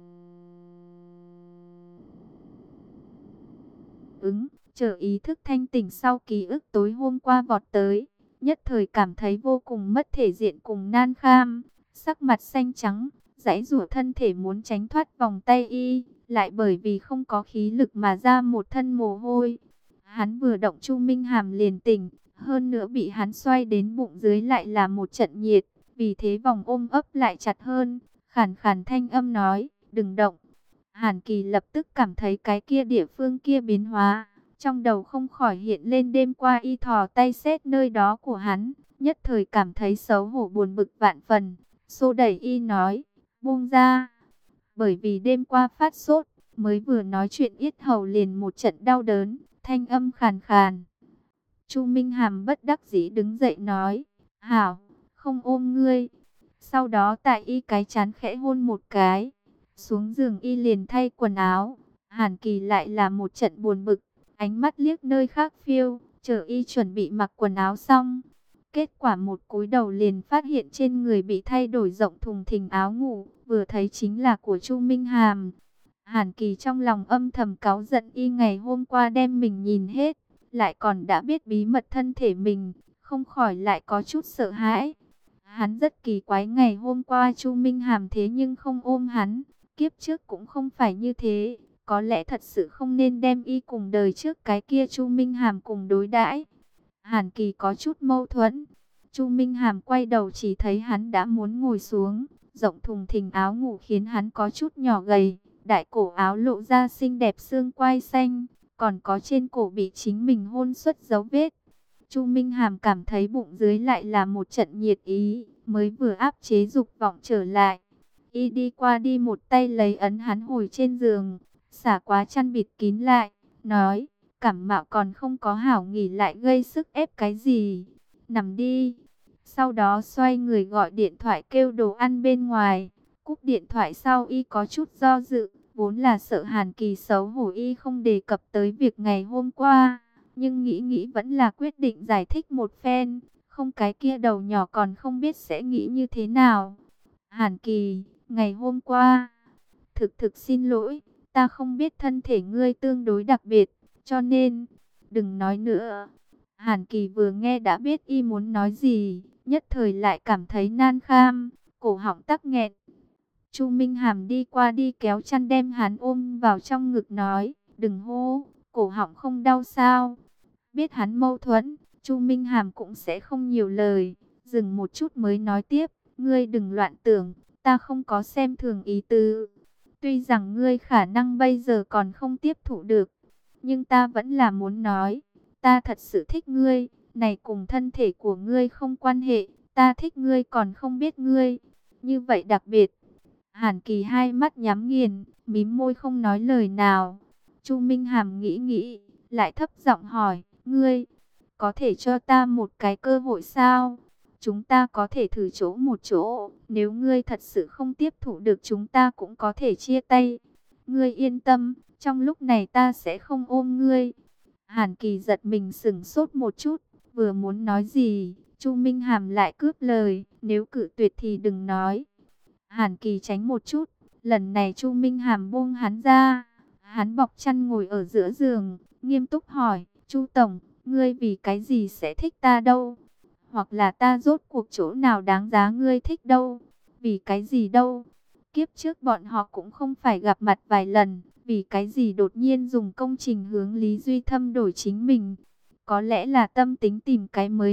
Speaker 1: ứng, chờ ý thức thanh tỉnh sau ký ức tối hôm qua vọt tới, nhất thời cảm thấy vô cùng mất thể diện cùng nan kham, sắc mặt xanh trắng, giãy giụa thân thể muốn tránh thoát vòng tay y, lại bởi vì không có khí lực mà ra một thân mồ hôi. Hắn vừa động Chu Minh Hàm liền tỉnh, hơn nữa bị hắn xoay đến bụng dưới lại là một trận nhiệt, vì thế vòng ôm ấp lại chặt hơn, khàn khàn thanh âm nói, đừng động. Hàn Kỳ lập tức cảm thấy cái kia địa phương kia biến hóa, trong đầu không khỏi hiện lên đêm qua y thò tay xét nơi đó của hắn, nhất thời cảm thấy xấu hổ buồn bực vạn phần, xô đẩy y nói, buông ra. Bởi vì đêm qua phát sốt, mới vừa nói chuyện yết hầu liền một trận đau đớn, thanh âm khàn khàn. Chu Minh Hàm bất đắc dĩ đứng dậy nói, hảo, không ôm ngươi. Sau đó tại y cái chán khẽ hôn một cái, xuống giường y liền thay quần áo. Hàn Kỳ lại là một trận buồn bực, ánh mắt liếc nơi khác phiêu, chờ y chuẩn bị mặc quần áo xong. Kết quả một cúi đầu liền phát hiện trên người bị thay đổi rộng thùng thình áo ngủ, vừa thấy chính là của Chu Minh Hàm. Hàn Kỳ trong lòng âm thầm cáu giận y ngày hôm qua đem mình nhìn hết, lại còn đã biết bí mật thân thể mình, không khỏi lại có chút sợ hãi. Hắn rất kỳ quái ngày hôm qua Chu Minh Hàm thế nhưng không ôm hắn, kiếp trước cũng không phải như thế, có lẽ thật sự không nên đem y cùng đời trước cái kia Chu Minh Hàm cùng đối đãi. Hàn Kỳ có chút mâu thuẫn. Chu Minh Hàm quay đầu chỉ thấy hắn đã muốn ngồi xuống, rộng thùng thình áo ngủ khiến hắn có chút nhỏ gầy, đại cổ áo lộ ra xinh đẹp xương quai xanh, còn có trên cổ bị chính mình hôn xuất dấu vết. Chu Minh Hàm cảm thấy bụng dưới lại là một trận nhiệt ý, mới vừa áp chế dục vọng trở lại. Y đi qua đi một tay lấy ấn hắn hồi trên giường, xả quá chăn bịt kín lại, nói, cảm mạo còn không có hảo nghỉ lại gây sức ép cái gì, nằm đi. Sau đó xoay người gọi điện thoại kêu đồ ăn bên ngoài, cúp điện thoại sau y có chút do dự, vốn là sợ Hàn Kỳ xấu hổ y không đề cập tới việc ngày hôm qua. Nhưng nghĩ nghĩ vẫn là quyết định giải thích một phen, không cái kia đầu nhỏ còn không biết sẽ nghĩ như thế nào. Hàn Kỳ, ngày hôm qua, thực thực xin lỗi, ta không biết thân thể ngươi tương đối đặc biệt, cho nên, đừng nói nữa. Hàn Kỳ vừa nghe đã biết y muốn nói gì, nhất thời lại cảm thấy nan kham, cổ họng tắc nghẹn. Chu Minh Hàm đi qua đi kéo chăn đem hắn ôm vào trong ngực nói, đừng hô, cổ họng không đau sao. Biết hắn mâu thuẫn, Chu Minh Hàm cũng sẽ không nhiều lời, dừng một chút mới nói tiếp, ngươi đừng loạn tưởng, ta không có xem thường ý tứ. Tuy rằng ngươi khả năng bây giờ còn không tiếp thụ được, nhưng ta vẫn là muốn nói, ta thật sự thích ngươi, này cùng thân thể của ngươi không quan hệ, ta thích ngươi còn không biết ngươi, như vậy đặc biệt. Hàn Kỳ hai mắt nhắm nghiền, mím môi không nói lời nào. Chu Minh Hàm nghĩ nghĩ, lại thấp giọng hỏi, ngươi, có thể cho ta một cái cơ hội sao? Chúng ta có thể thử chỗ một chỗ, nếu ngươi thật sự không tiếp thụ được chúng ta cũng có thể chia tay. Ngươi yên tâm, trong lúc này ta sẽ không ôm ngươi. Hàn Kỳ giật mình sững sốt một chút, vừa muốn nói gì, Chu Minh Hàm lại cướp lời, nếu cự tuyệt thì đừng nói. Hàn Kỳ tránh một chút, lần này Chu Minh Hàm buông hắn ra, hắn bọc chăn ngồi ở giữa giường, nghiêm túc hỏi, Chu Tổng, ngươi vì cái gì sẽ thích ta đâu? Hoặc là ta rốt cuộc chỗ nào đáng giá ngươi thích đâu? Vì cái gì đâu? Kiếp trước bọn họ cũng không phải gặp mặt vài lần, vì cái gì đột nhiên dùng công trình hướng Lý Duy Thâm đổi chính mình? Có lẽ là tâm tính tìm cái mới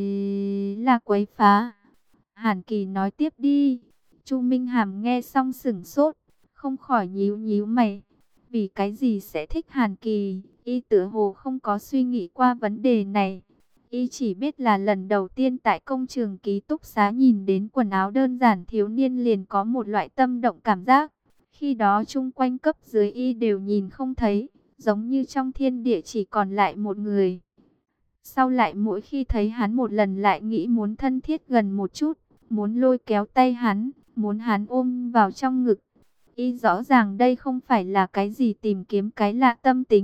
Speaker 1: là quấy phá. Hàn Kỳ nói tiếp đi. Chu Minh Hàm nghe xong sửng sốt, không khỏi nhíu nhíu mày. Vì cái gì sẽ thích Hàn Kỳ? Y tựa hồ không có suy nghĩ qua vấn đề này. Y chỉ biết là lần đầu tiên tại công trường ký túc xá nhìn đến quần áo đơn giản thiếu niên liền có một loại tâm động cảm giác. Khi đó chung quanh cấp dưới Y đều nhìn không thấy, giống như trong thiên địa chỉ còn lại một người. Sau lại mỗi khi thấy hắn một lần lại nghĩ muốn thân thiết gần một chút, muốn lôi kéo tay hắn, muốn hắn ôm vào trong ngực. Y rõ ràng đây không phải là cái gì tìm kiếm cái lạ tâm tính,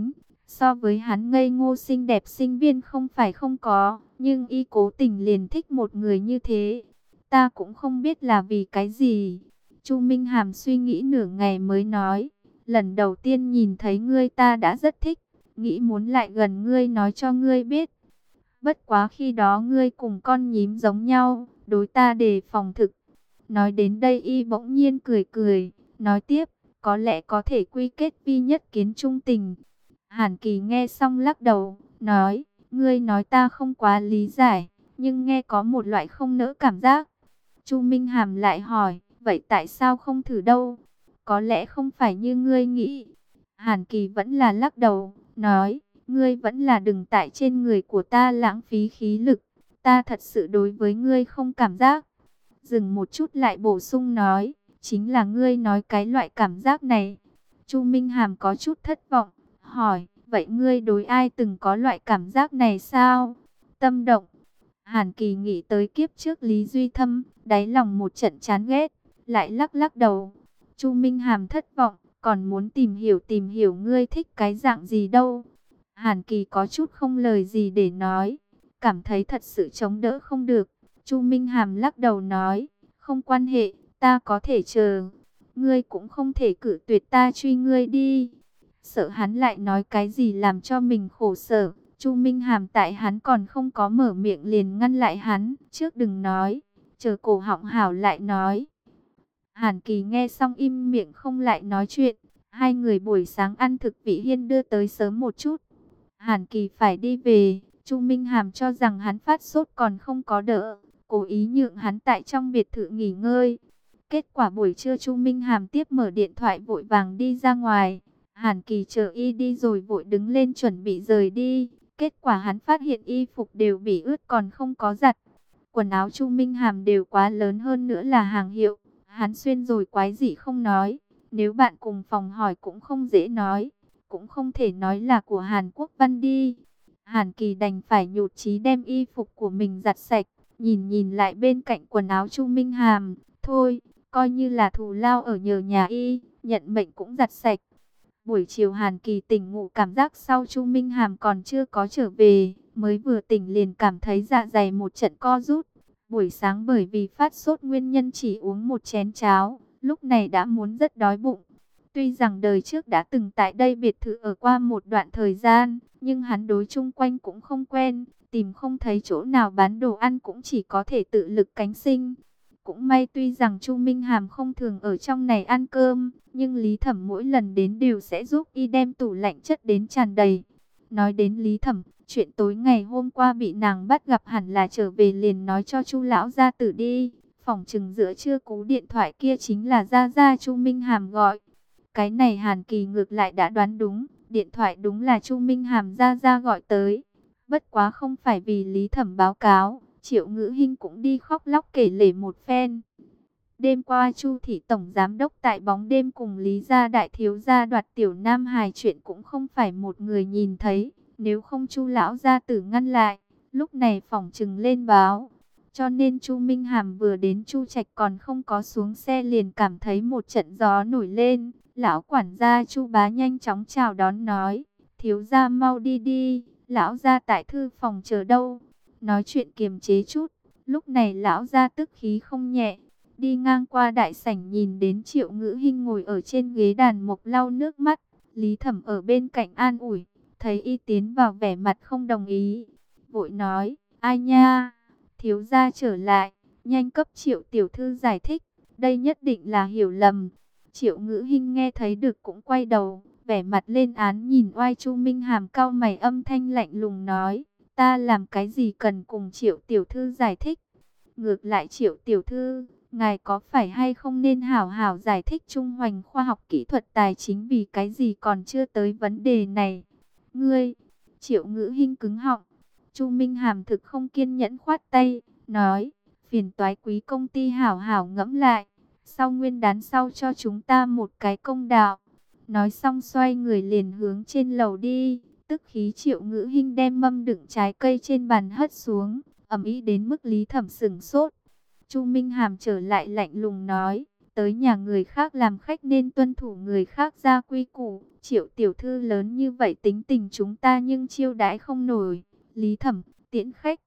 Speaker 1: So với hắn ngây ngô xinh đẹp sinh viên không phải không có, nhưng y cố tình liền thích một người như thế. Ta cũng không biết là vì cái gì. Chu Minh Hàm suy nghĩ nửa ngày mới nói, lần đầu tiên nhìn thấy ngươi ta đã rất thích, nghĩ muốn lại gần ngươi nói cho ngươi biết. Bất quá khi đó ngươi cùng con nhím giống nhau, đối ta đề phòng thực. Nói đến đây y bỗng nhiên cười cười, nói tiếp, có lẽ có thể quy kết vi nhất kiến trung tình. Hàn Kỳ nghe xong lắc đầu, nói, ngươi nói ta không quá lý giải, nhưng nghe có một loại không nỡ cảm giác. Chu Minh Hàm lại hỏi, vậy tại sao không thử đâu? Có lẽ không phải như ngươi nghĩ. Hàn Kỳ vẫn là lắc đầu, nói, ngươi vẫn là đừng tại trên người của ta lãng phí khí lực. Ta thật sự đối với ngươi không cảm giác. Dừng một chút lại bổ sung nói, chính là ngươi nói cái loại cảm giác này. Chu Minh Hàm có chút thất vọng, hỏi, vậy ngươi đối ai từng có loại cảm giác này sao? Tâm động. Hàn Kỳ nghĩ tới kiếp trước Lý Duy Thâm, đáy lòng một trận chán ghét, lại lắc lắc đầu. Chu Minh Hàm thất vọng, còn muốn tìm hiểu tìm hiểu ngươi thích cái dạng gì đâu. Hàn Kỳ có chút không lời gì để nói, cảm thấy thật sự chống đỡ không được. Chu Minh Hàm lắc đầu nói, không quan hệ, ta có thể chờ. Ngươi cũng không thể cự tuyệt ta truy ngươi đi. Sợ hắn lại nói cái gì làm cho mình khổ sở. Chu Minh Hàm tại hắn còn không có mở miệng liền ngăn lại hắn. Trước đừng nói, chờ cổ họng hảo lại nói. Hàn Kỳ nghe xong im miệng không lại nói chuyện. Hai người buổi sáng ăn thực vị hiên đưa tới sớm một chút. Hàn Kỳ phải đi về. Chu Minh Hàm cho rằng hắn phát sốt còn không có đỡ, cố ý nhượng hắn tại trong biệt thự nghỉ ngơi. Kết quả buổi trưa Chu Minh Hàm tiếp mở điện thoại vội vàng đi ra ngoài. Hàn Kỳ chờ y đi rồi vội đứng lên chuẩn bị rời đi. Kết quả hắn phát hiện y phục đều bị ướt còn không có giặt. Quần áo Chu Minh Hàm đều quá lớn hơn nữa là hàng hiệu. Hắn xuyên rồi quái gì không nói. Nếu bạn cùng phòng hỏi cũng không dễ nói. Cũng không thể nói là của Hàn Quốc Văn đi. Hàn Kỳ đành phải nhụt chí đem y phục của mình giặt sạch. Nhìn nhìn lại bên cạnh quần áo Chu Minh Hàm. Thôi, coi như là thù lao ở nhờ nhà y. Nhận mệnh cũng giặt sạch. Buổi chiều Hàn Kỳ tỉnh ngủ cảm giác sau Chu Minh Hàm còn chưa có trở về. Mới vừa tỉnh liền cảm thấy dạ dày một trận co rút. Buổi sáng bởi vì phát sốt nguyên nhân chỉ uống một chén cháo. Lúc này đã muốn rất đói bụng. Tuy rằng đời trước đã từng tại đây biệt thự ở qua một đoạn thời gian, nhưng hắn đối chung quanh cũng không quen, tìm không thấy chỗ nào bán đồ ăn cũng chỉ có thể tự lực cánh sinh. Cũng may tuy rằng Chu Minh Hàm không thường ở trong này ăn cơm, nhưng Lý Thẩm mỗi lần đến đều sẽ giúp y đem tủ lạnh chất đến tràn đầy. Nói đến Lý Thẩm, chuyện tối ngày hôm qua bị nàng bắt gặp hẳn là trở về liền nói cho Chu lão gia tử đi. Phỏng chừng giữa trưa cú điện thoại kia chính là gia gia Chu Minh Hàm gọi. Cái này Hàn Kỳ ngược lại đã đoán đúng, điện thoại đúng là Chu Minh Hàm gia gia gọi tới. Bất quá không phải vì Lý Thẩm báo cáo, Triệu Ngữ Hinh cũng đi khóc lóc kể lể một phen. Đêm qua Chu thị tổng giám đốc tại bóng đêm cùng Lý gia đại thiếu gia đoạt tiểu nam hài chuyện cũng không phải một người nhìn thấy, nếu không Chu lão gia tử ngăn lại, lúc này phỏng chừng lên báo. Cho nên Chu Minh Hàm vừa đến Chu Trạch còn không có xuống xe liền cảm thấy một trận gió nổi lên. Lão quản gia Chu Bá nhanh chóng chào đón nói, thiếu gia mau đi đi, lão gia tại thư phòng chờ đâu. Nói chuyện kiềm chế chút, lúc này lão gia tức khí không nhẹ. Đi ngang qua đại sảnh nhìn đến Triệu Ngữ Hinh ngồi ở trên ghế đàn mộc lau nước mắt. Lý Thẩm ở bên cạnh an ủi, thấy y tiến vào vẻ mặt không đồng ý. Vội nói, ai nha, thiếu gia trở lại, nhanh cấp Triệu tiểu thư giải thích, đây nhất định là hiểu lầm. Triệu Ngữ Hinh nghe thấy được cũng quay đầu, vẻ mặt lên án nhìn oai Chu Minh Hàm cau mày âm thanh lạnh lùng nói, ta làm cái gì cần cùng Triệu tiểu thư giải thích. Ngược lại Triệu tiểu thư, ngài có phải hay không nên hảo hảo giải thích Trung Hoành khoa học kỹ thuật tài chính vì cái gì còn chưa tới vấn đề này. Ngươi, Triệu Ngữ Hinh cứng họng. Chu Minh Hàm thực không kiên nhẫn khoát tay, nói, phiền toái quý công ty hảo hảo ngẫm lại. Sau nguyên đán sau cho chúng ta một cái công đạo. Nói xong xoay người liền hướng trên lầu đi. Tức khí Triệu Ngữ Hinh đem mâm đựng trái cây trên bàn hất xuống. Ầm ĩ đến mức Lý Thẩm sửng sốt. Chu Minh Hàm trở lại lạnh lùng nói. Tới nhà người khác làm khách nên tuân thủ người khác ra quy củ. Triệu tiểu thư lớn như vậy tính tình chúng ta nhưng chiêu đãi không nổi. Lý Thẩm, tiễn khách.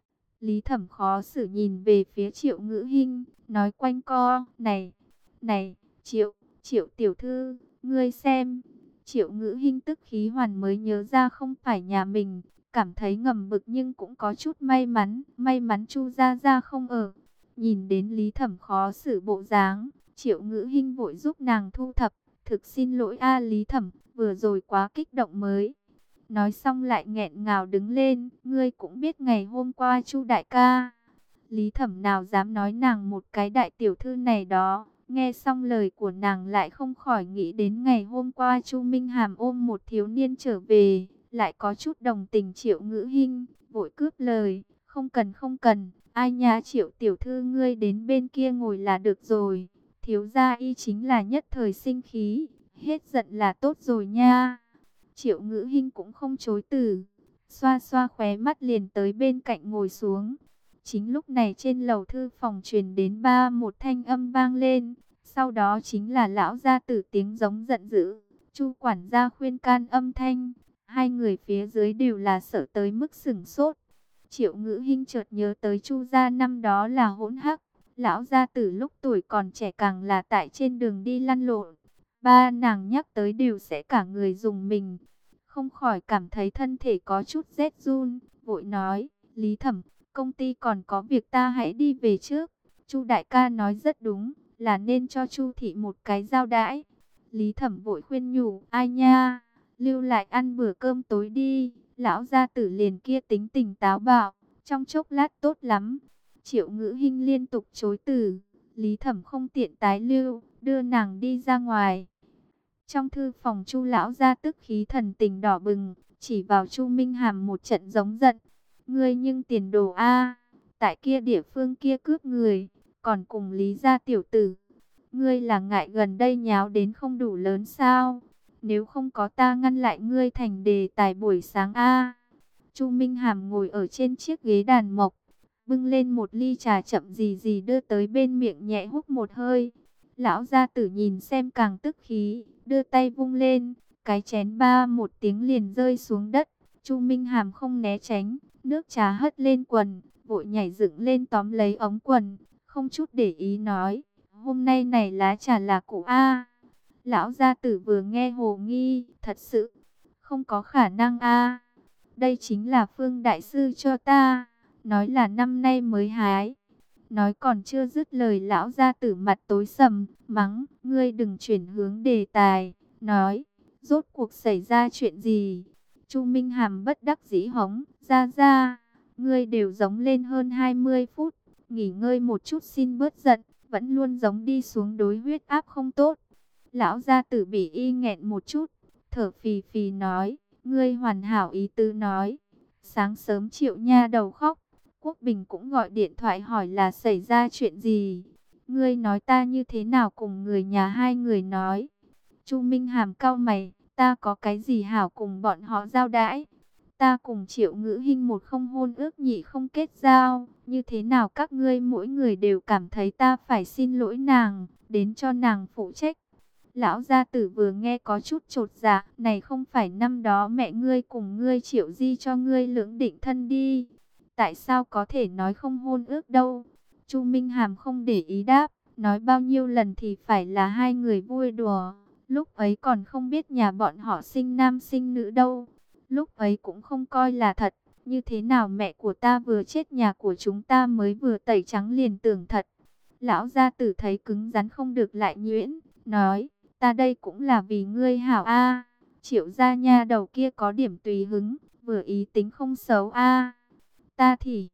Speaker 1: Lý Thẩm khó xử nhìn về phía Triệu Ngữ Hinh, nói quanh co, này, này, Triệu, Triệu tiểu thư, ngươi xem. Triệu Ngữ Hinh tức khí hoàn mới nhớ ra không phải nhà mình, cảm thấy ngầm bực nhưng cũng có chút may mắn, may mắn Chu Gia Gia không ở. Nhìn đến Lý Thẩm khó xử bộ dáng, Triệu Ngữ Hinh vội giúp nàng thu thập, thực xin lỗi a Lý Thẩm, vừa rồi quá kích động mới. Nói xong lại nghẹn ngào đứng lên, ngươi cũng biết ngày hôm qua Chu đại ca. Lý Thẩm nào dám nói nàng một cái đại tiểu thư này đó, nghe xong lời của nàng lại không khỏi nghĩ đến ngày hôm qua Chu Minh Hàm ôm một thiếu niên trở về, lại có chút đồng tình Triệu Ngữ Hinh, vội cướp lời, không cần không cần, ai nha Triệu tiểu thư ngươi đến bên kia ngồi là được rồi, thiếu gia y chính là nhất thời sinh khí, hết giận là tốt rồi nha. Triệu Ngữ Hinh cũng không chối từ, xoa xoa khóe mắt liền tới bên cạnh ngồi xuống. Chính lúc này trên lầu thư phòng truyền đến ba một thanh âm vang lên, sau đó chính là lão gia tử tiếng giống giận dữ, Chu quản gia khuyên can âm thanh, hai người phía dưới đều là sợ tới mức sửng sốt. Triệu Ngữ Hinh chợt nhớ tới Chu gia năm đó là hỗn hắc, lão gia tử lúc tuổi còn trẻ càng là tại trên đường đi lăn lộn. Ba nàng nhắc tới đều sẽ cả người dùng mình, không khỏi cảm thấy thân thể có chút rét run, vội nói, Lý Thẩm, công ty còn có việc ta hãy đi về trước. Chu đại ca nói rất đúng, là nên cho Chu thị một cái giao đãi. Lý Thẩm vội khuyên nhủ, ai nha, lưu lại ăn bữa cơm tối đi, lão gia tử liền kia tính tình táo bạo, trong chốc lát tốt lắm. Triệu Ngữ Hinh liên tục chối từ, Lý Thẩm không tiện tái lưu, đưa nàng đi ra ngoài. Trong thư phòng Chu lão gia tức khí thần tình đỏ bừng, chỉ vào Chu Minh Hàm một trận giống giận. Ngươi nhưng tiền đồ a, tại kia địa phương kia cướp người, còn cùng Lý gia tiểu tử. Ngươi là ngại gần đây nháo đến không đủ lớn sao? Nếu không có ta ngăn lại ngươi thành đề tài buổi sáng a. Chu Minh Hàm ngồi ở trên chiếc ghế đàn mộc, bưng lên một ly trà chậm gì gì đưa tới bên miệng nhẹ hút một hơi. Lão gia tử nhìn xem càng tức khí, đưa tay vung lên, cái chén ba một tiếng liền rơi xuống đất. Chu Minh Hàm không né tránh, nước trà hất lên quần, vội nhảy dựng lên tóm lấy ống quần, không chút để ý nói, hôm nay này lá trà là cụ A. Lão gia tử vừa nghe hồ nghi, thật sự, không có khả năng A. Đây chính là Phương Đại Sư cho ta, nói là năm nay mới hái. Nói còn chưa dứt lời lão gia tử mặt tối sầm, mắng, ngươi đừng chuyển hướng đề tài, nói, rốt cuộc xảy ra chuyện gì? Chu Minh Hàm bất đắc dĩ hống, ra ra, ngươi đều giống lên hơn hai mươi phút, nghỉ ngơi một chút xin bớt giận, vẫn luôn giống đi xuống đối huyết áp không tốt. Lão gia tử bị y nghẹn một chút, thở phì phì nói, ngươi hoàn hảo ý tứ nói. Sáng sớm Triệu nha đầu khóc, Quốc Bình cũng gọi điện thoại hỏi là xảy ra chuyện gì. Ngươi nói ta như thế nào cùng người nhà hai người nói. Chu Minh Hàm cau mày, ta có cái gì hảo cùng bọn họ giao đãi. Ta cùng Triệu Ngữ Hinh một không hôn ước nhị không kết giao. Như thế nào các ngươi mỗi người đều cảm thấy ta phải xin lỗi nàng, đến cho nàng phụ trách. Lão gia tử vừa nghe có chút chột dạ, này không phải năm đó mẹ ngươi cùng ngươi Triệu di cho ngươi lưỡng định thân đi. Tại sao có thể nói không hôn ước đâu? Chu Minh Hàm không để ý đáp, nói bao nhiêu lần thì phải là hai người vui đùa. Lúc ấy còn không biết nhà bọn họ sinh nam sinh nữ đâu. Lúc ấy cũng không coi là thật. Như thế nào mẹ của ta vừa chết nhà của chúng ta mới vừa tẩy trắng liền tưởng thật. Lão gia tử thấy cứng rắn không được lại nhuyễn, nói, ta đây cũng là vì ngươi hảo a. Triệu gia nha đầu kia có điểm tùy hứng, vừa ý tính không xấu a. Ta thì